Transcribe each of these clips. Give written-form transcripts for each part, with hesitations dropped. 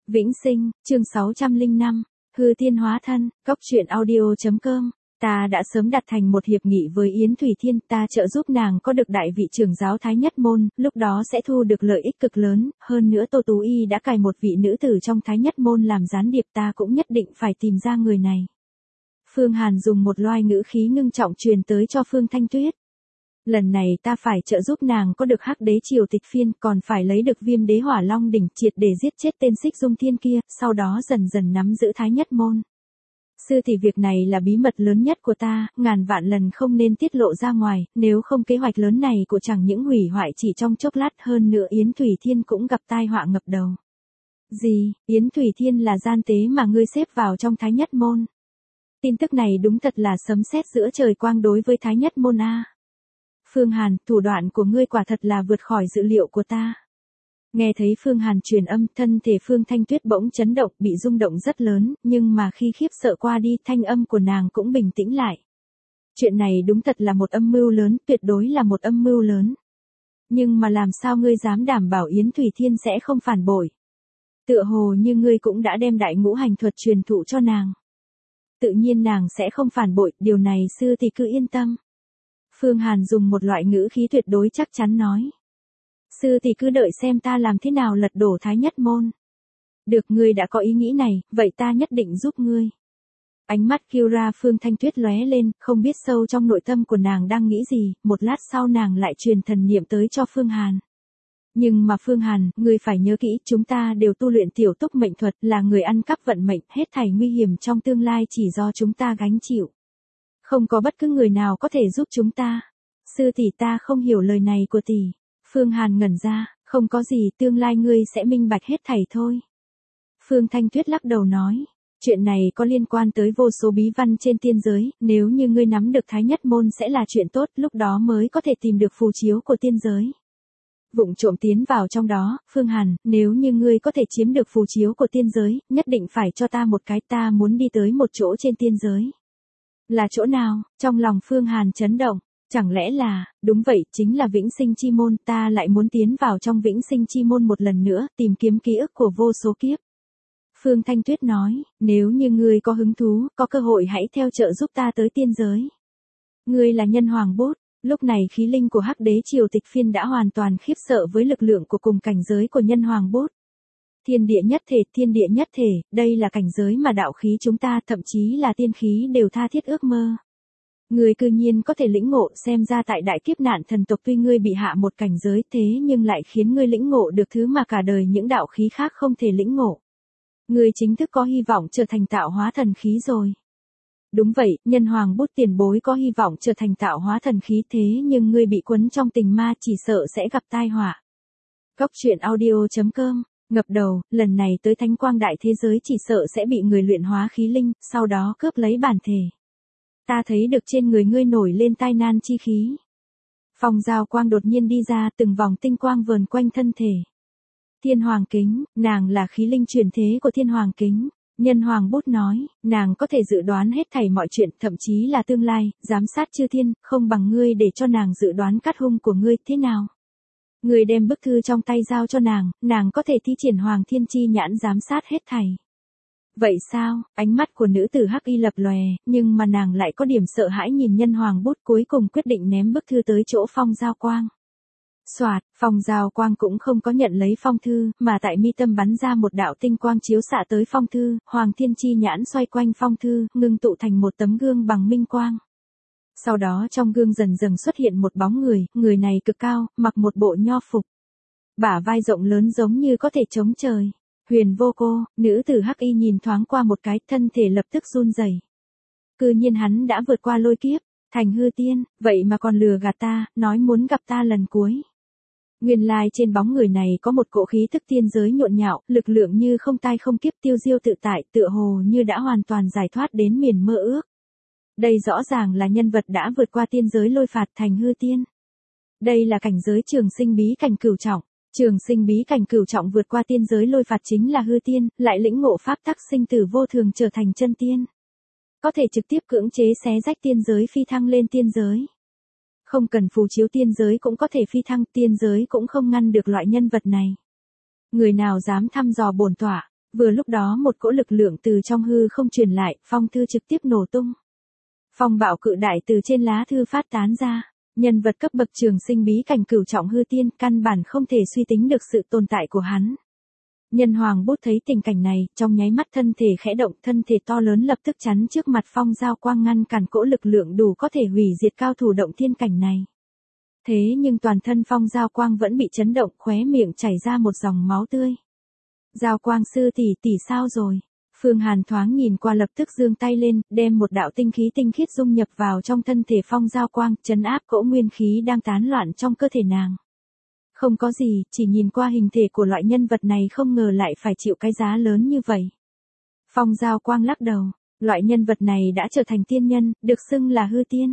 Vĩnh Sinh, chương 605, hư thiên hóa thân, cóc truyện audio.com. Ta đã sớm đặt thành một hiệp nghị với Yến Thủy Thiên, ta trợ giúp nàng có được đại vị trưởng giáo Thái Nhất Môn, lúc đó sẽ thu được lợi ích cực lớn, hơn nữa Tô Tú Y đã cài một vị nữ tử trong Thái Nhất Môn làm gián điệp, ta cũng nhất định phải tìm ra người này. Phương Hàn dùng một loài ngữ khí ngưng trọng truyền tới cho Phương Thanh Tuyết. Lần này ta phải trợ giúp nàng có được Hắc Đế Triều Tịch Phiên, còn phải lấy được Viêm Đế Hỏa Long Đỉnh triệt để giết chết tên Xích Dung Thiên kia, sau đó dần dần nắm giữ Thái Nhất Môn. Sư tỷ, việc này là bí mật lớn nhất của ta, ngàn vạn lần không nên tiết lộ ra ngoài, nếu không kế hoạch lớn này của chẳng những hủy hoại chỉ trong chốc lát, hơn nữa Yến Thủy Thiên cũng gặp tai họa ngập đầu. Gì, Yến Thủy Thiên là gian tế mà ngươi xếp vào trong Thái Nhất Môn? Tin tức này đúng thật là sấm sét giữa trời quang đối với Thái Nhất Môn a. Phương Hàn, thủ đoạn của ngươi quả thật là vượt khỏi dự liệu của ta. Nghe thấy Phương Hàn truyền âm, thân thể Phương Thanh Tuyết bỗng chấn động, bị rung động rất lớn, nhưng mà khi khiếp sợ qua đi, thanh âm của nàng cũng bình tĩnh lại. Chuyện này đúng thật là một âm mưu lớn, tuyệt đối là một âm mưu lớn. Nhưng mà làm sao ngươi dám đảm bảo Yến Thủy Thiên sẽ không phản bội? Tựa hồ như ngươi cũng đã đem đại ngũ hành thuật truyền thụ cho nàng. Tự nhiên nàng sẽ không phản bội, điều này sư thì cứ yên tâm. Phương Hàn dùng một loại ngữ khí tuyệt đối chắc chắn nói. Sư thì cứ đợi xem ta làm thế nào lật đổ Thái Nhất Môn. Được, ngươi đã có ý nghĩ này, vậy ta nhất định giúp ngươi. Ánh mắt Kyra Phương Thanh Tuyết lóe lên, không biết sâu trong nội tâm của nàng đang nghĩ gì, một lát sau nàng lại truyền thần niệm tới cho Phương Hàn. Nhưng mà Phương Hàn, ngươi phải nhớ kỹ, chúng ta đều tu luyện tiểu túc mệnh thuật, là người ăn cắp vận mệnh, hết thảy nguy hiểm trong tương lai chỉ do chúng ta gánh chịu. Không có bất cứ người nào có thể giúp chúng ta. Sư tỷ, ta không hiểu lời này của tỷ. Phương Hàn ngẩn ra, không có gì, tương lai ngươi sẽ minh bạch hết thảy thôi. Phương Thanh Tuyết lắc đầu nói, chuyện này có liên quan tới vô số bí văn trên tiên giới, nếu như ngươi nắm được Thái Nhất Môn sẽ là chuyện tốt, lúc đó mới có thể tìm được phù chiếu của tiên giới. Vụng trộm tiến vào trong đó, Phương Hàn, nếu như ngươi có thể chiếm được phù chiếu của tiên giới, nhất định phải cho ta một cái, ta muốn đi tới một chỗ trên tiên giới. Là chỗ nào? Trong lòng Phương Hàn chấn động. Chẳng lẽ là, đúng vậy, chính là Vĩnh Sinh Chi Môn, ta lại muốn tiến vào trong Vĩnh Sinh Chi Môn một lần nữa, tìm kiếm ký ức của vô số kiếp. Phương Thanh Tuyết nói, nếu như ngươi có hứng thú, có cơ hội hãy theo trợ giúp ta tới tiên giới. Ngươi là Nhân Hoàng Bút. Lúc này khí linh của Hắc Đế Triều Tịch Phiên đã hoàn toàn khiếp sợ với lực lượng của cùng cảnh giới của Nhân Hoàng Bút. Thiên địa nhất thể, đây là cảnh giới mà đạo khí chúng ta, thậm chí là tiên khí đều tha thiết ước mơ. Ngươi cư nhiên có thể lĩnh ngộ, xem ra tại đại kiếp nạn thần tộc tuy ngươi bị hạ một cảnh giới thế nhưng lại khiến ngươi lĩnh ngộ được thứ mà cả đời những đạo khí khác không thể lĩnh ngộ. Ngươi chính thức có hy vọng trở thành tạo hóa thần khí rồi. Đúng vậy, Nhân Hoàng Bút tiền bối có hy vọng trở thành tạo hóa thần khí, thế nhưng ngươi bị quấn trong tình ma chỉ sợ sẽ gặp tai họa. Cóc truyện audio.com. Ngập đầu, lần này tới Thánh Quang Đại thế giới chỉ sợ sẽ bị người luyện hóa khí linh, sau đó cướp lấy bản thể. Ta thấy được trên người ngươi nổi lên tai nan chi khí. Phong Giao Quang đột nhiên đi ra, từng vòng tinh quang vờn quanh thân thể. Thiên Hoàng Kính, nàng là khí linh truyền thế của Thiên Hoàng Kính. Nhân Hoàng Bút nói, nàng có thể dự đoán hết thảy mọi chuyện, thậm chí là tương lai, giám sát chư thiên, không bằng ngươi để cho nàng dự đoán cát hung của ngươi, thế nào? Ngươi đem bức thư trong tay giao cho nàng có thể thi triển Hoàng Thiên Chi nhãn giám sát hết thảy. Vậy sao? Ánh mắt của nữ tử Hắc Y lập lòe, nhưng mà nàng lại có điểm sợ hãi nhìn Nhân Hoàng Bút, cuối cùng quyết định ném bức thư tới chỗ Phong Giao Quang. Soạt, Phong Giao Quang cũng không có nhận lấy phong thư, mà tại mi tâm bắn ra một đạo tinh quang chiếu xạ tới phong thư, Hoàng Thiên Chi nhãn xoay quanh phong thư, ngưng tụ thành một tấm gương bằng minh quang. Sau đó trong gương dần dần xuất hiện một bóng người này cực cao, mặc một bộ nho phục. Bả vai rộng lớn giống như có thể chống trời. Huyền Vô Cô, nữ tử Hắc Y nhìn thoáng qua một cái, thân thể lập tức run rẩy. Cư nhiên hắn đã vượt qua lôi kiếp, thành hư tiên, vậy mà còn lừa gạt ta, nói muốn gặp ta lần cuối. Nguyên lai trên bóng người này có một cỗ khí thức tiên giới nhộn nhạo, lực lượng như không tai không kiếp, tiêu diêu tự tại, tựa hồ như đã hoàn toàn giải thoát đến miền mơ ước. Đây rõ ràng là nhân vật đã vượt qua tiên giới lôi phạt thành hư tiên. Đây là cảnh giới trường sinh bí cảnh cửu trọng. Trường sinh bí cảnh cửu trọng vượt qua tiên giới lôi phạt chính là hư tiên, lại lĩnh ngộ pháp tắc sinh tử vô thường trở thành chân tiên. Có thể trực tiếp cưỡng chế xé rách tiên giới phi thăng lên tiên giới. Không cần phù chiếu tiên giới cũng có thể phi thăng, tiên giới cũng không ngăn được loại nhân vật này. Người nào dám thăm dò bổn tọa, Vừa lúc đó một cỗ lực lượng từ trong hư không truyền lại, phong thư trực tiếp nổ tung. Phong bạo cự đại từ trên lá thư phát tán ra. Nhân vật cấp bậc trường sinh bí cảnh cửu trọng hư tiên, căn bản không thể suy tính được sự tồn tại của hắn. Nhân hoàng bút thấy tình cảnh này, trong nháy mắt thân thể khẽ động, thân thể to lớn lập tức chắn trước mặt phong giao quang, ngăn cản cỗ lực lượng đủ có thể hủy diệt cao thủ động thiên cảnh này. Thế nhưng toàn thân phong giao quang vẫn bị chấn động, khóe miệng chảy ra một dòng máu tươi. Giao quang sư tỷ tỷ sao rồi? Phương Hàn thoáng nhìn qua lập tức giương tay lên, đem một đạo tinh khí tinh khiết dung nhập vào trong thân thể phong giao quang, trấn áp cỗ nguyên khí đang tán loạn trong cơ thể nàng. Không có gì, chỉ nhìn qua hình thể của loại nhân vật này không ngờ lại phải chịu cái giá lớn như vậy. Phong giao quang lắc đầu, loại nhân vật này đã trở thành tiên nhân, được xưng là hư tiên.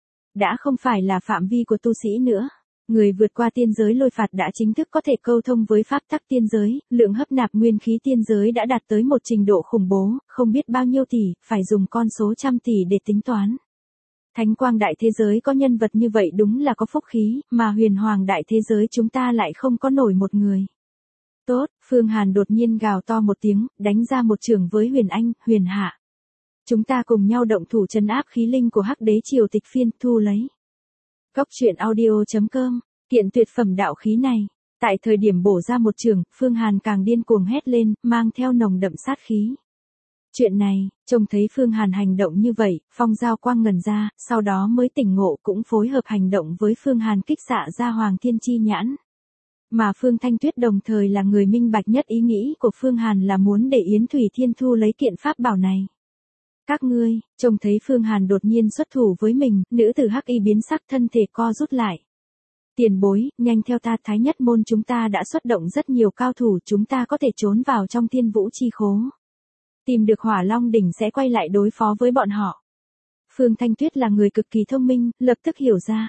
Đã không phải là phạm vi của tu sĩ nữa. Người vượt qua tiên giới lôi phạt đã chính thức có thể câu thông với pháp tắc tiên giới, lượng hấp nạp nguyên khí tiên giới đã đạt tới một trình độ khủng bố, không biết bao nhiêu tỷ, phải dùng con số trăm tỷ để tính toán. Thánh quang đại thế giới có nhân vật như vậy đúng là có phúc khí, mà huyền hoàng đại thế giới chúng ta lại không có nổi một người. Tốt, Phương Hàn đột nhiên gào to một tiếng, đánh ra một chưởng với Huyền Anh, Huyền Hạ. Chúng ta cùng nhau động thủ trấn áp khí linh của Hắc Đế Triều Tịch Phiên, thu lấy. Cốc truyện audio.com, hiện tuyệt phẩm đạo khí này. Tại thời điểm bổ ra một chưởng, Phương Hàn càng điên cuồng hét lên, mang theo nồng đậm sát khí. Chuyện này, trông thấy Phương Hàn hành động như vậy, phong giao quang ngẩn ra, sau đó mới tỉnh ngộ cũng phối hợp hành động với Phương Hàn kích xạ ra Hoàng Thiên Chi Nhãn. Mà Phương Thanh Tuyết đồng thời là người minh bạch nhất ý nghĩ của Phương Hàn là muốn để Yến Thủy Thiên thu lấy kiện pháp bảo này. Các ngươi, trông thấy Phương Hàn đột nhiên xuất thủ với mình, nữ tử hắc y biến sắc, thân thể co rút lại. Tiền bối, nhanh theo ta, Thái Nhất môn chúng ta đã xuất động rất nhiều cao thủ, chúng ta có thể trốn vào trong Thiên Vũ chi khố. Tìm được Hỏa Long đỉnh sẽ quay lại đối phó với bọn họ. Phương Thanh Tuyết là người cực kỳ thông minh, lập tức hiểu ra.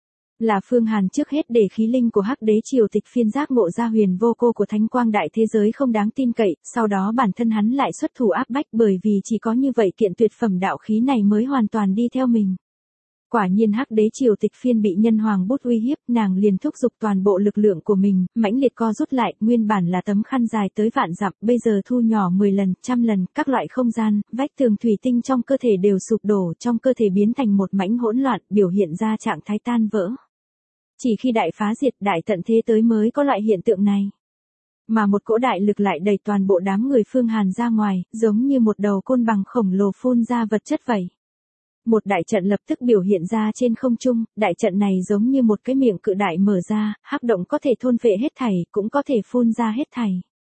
Là Phương Hàn trước hết để khí linh của Hắc Đế Triều Tịch Phiên giác ngộ ra huyền vô cô của Thánh Quang đại thế giới không đáng tin cậy, sau đó bản thân hắn lại xuất thủ áp bách, bởi vì chỉ có như vậy kiện tuyệt phẩm đạo khí này mới hoàn toàn đi theo mình. Quả nhiên Hắc Đế Triều Tịch Phiên bị nhân hoàng bút uy hiếp, nàng liền thúc giục toàn bộ lực lượng của mình, mãnh liệt co rút lại, nguyên bản là tấm khăn dài tới vạn dặm, bây giờ thu nhỏ 10 lần, trăm lần, các loại không gian, vách tường thủy tinh trong cơ thể đều sụp đổ, trong cơ thể biến thành một mảnh hỗn loạn, biểu hiện ra trạng thái tan vỡ. Chỉ khi đại phá diệt, đại tận thế tới mới có loại hiện tượng này. Mà một cỗ đại lực lại đẩy toàn bộ đám người Phương Hàn ra ngoài, giống như một đầu côn bằng khổng lồ phun ra vật chất vậy. Một đại trận lập tức biểu hiện ra trên không trung, đại trận này giống như một cái miệng cự đại mở ra, hắc động có thể thôn phệ hết thảy, cũng có thể phun ra hết thảy.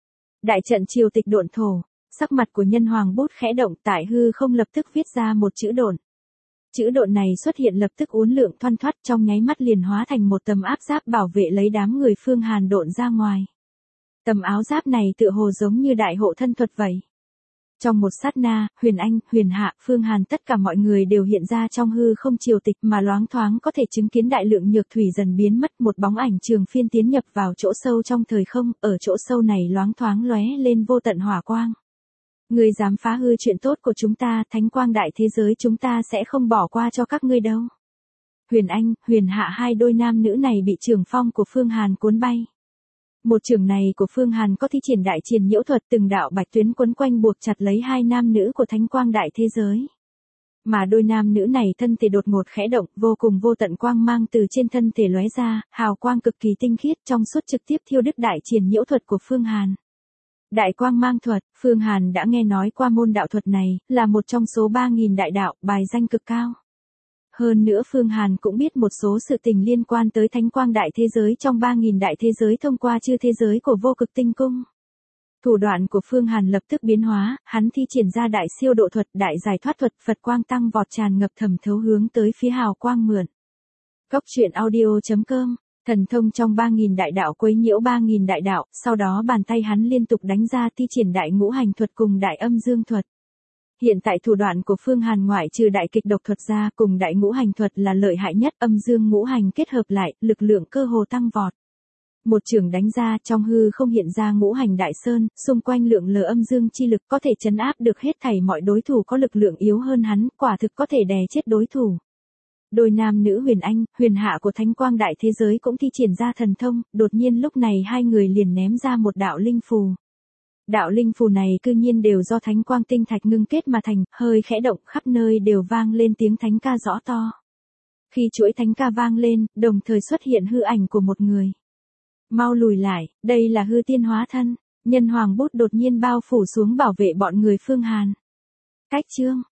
Đại trận triều tịch độn thổ, sắc mặt của nhân hoàng bút khẽ động, tại hư không lập tức viết ra một chữ độn. Chữ độn này xuất hiện lập tức uốn lượn thoăn thoắt, trong nháy mắt liền hóa thành một tấm áp giáp bảo vệ lấy đám người Phương Hàn độn ra ngoài. Tấm áo giáp này tựa hồ giống như đại hộ thân thuật vậy. Trong một sát na, Huyền Anh, Huyền Hạ, Phương Hàn tất cả mọi người đều hiện ra trong hư không triều tịch, mà loáng thoáng có thể chứng kiến đại lượng nhược thủy dần biến mất, một bóng ảnh Trường Phiên tiến nhập vào chỗ sâu trong thời không, ở chỗ sâu này loáng thoáng lóe lên vô tận hỏa quang. Ngươi dám phá hư chuyện tốt của chúng ta, Thánh Quang đại thế giới chúng ta sẽ không bỏ qua cho các ngươi đâu. Huyền Anh, Huyền Hạ, hai đôi nam nữ này bị trường phong của Phương Hàn cuốn bay. Một trường này của Phương Hàn có thi triển đại triền nhiễu thuật, từng đạo bạch tuyến quấn quanh buộc chặt lấy hai nam nữ của Thánh Quang đại thế giới. Mà đôi nam nữ này thân thể đột ngột khẽ động, vô cùng vô tận quang mang từ trên thân thể lóe ra, hào quang cực kỳ tinh khiết, trong suốt trực tiếp thiêu đứt đại triền nhiễu thuật của Phương Hàn. Đại quang mang thuật, Phương Hàn đã nghe nói qua môn đạo thuật này, là một trong số 3.000 đại đạo, bài danh cực cao. Hơn nữa Phương Hàn cũng biết một số sự tình liên quan tới Thánh Quang đại thế giới trong 3.000 đại thế giới thông qua chư thế giới của vô cực tinh cung. Thủ đoạn của Phương Hàn lập tức biến hóa, hắn thi triển ra đại siêu độ thuật, đại giải thoát thuật, Phật quang tăng vọt tràn ngập thẩm thấu hướng tới phía hào quang mượn. Cốc truyện audio.com, thần thông trong 3.000 đại đạo quấy nhiễu 3.000 đại đạo, sau đó bàn tay hắn liên tục đánh ra thi triển đại ngũ hành thuật cùng đại âm dương thuật. Hiện tại thủ đoạn của Phương Hàn ngoại trừ đại kịch độc thuật ra cùng đại ngũ hành thuật là lợi hại nhất, âm dương ngũ hành kết hợp lại, lực lượng cơ hồ tăng vọt. Một chưởng đánh ra, trong hư không hiện ra ngũ hành đại sơn, xung quanh lượng lờ âm dương chi lực có thể trấn áp được hết thảy mọi đối thủ có lực lượng yếu hơn hắn, quả thực có thể đè chết đối thủ. Đôi nam nữ Huyền Anh, Huyền Hạ của Thánh Quang đại thế giới cũng thi triển ra thần thông, đột nhiên lúc này hai người liền ném ra một đạo linh phù. Đạo linh phù này cư nhiên đều do thánh quang tinh thạch ngưng kết mà thành, hơi khẽ động khắp nơi đều vang lên tiếng thánh ca rõ to. Khi chuỗi thánh ca vang lên, đồng thời xuất hiện hư ảnh của một người. Mau lùi lại, đây là hư tiên hóa thân. Nhân hoàng bút đột nhiên bao phủ xuống bảo vệ bọn người Phương Hàn. Cách chương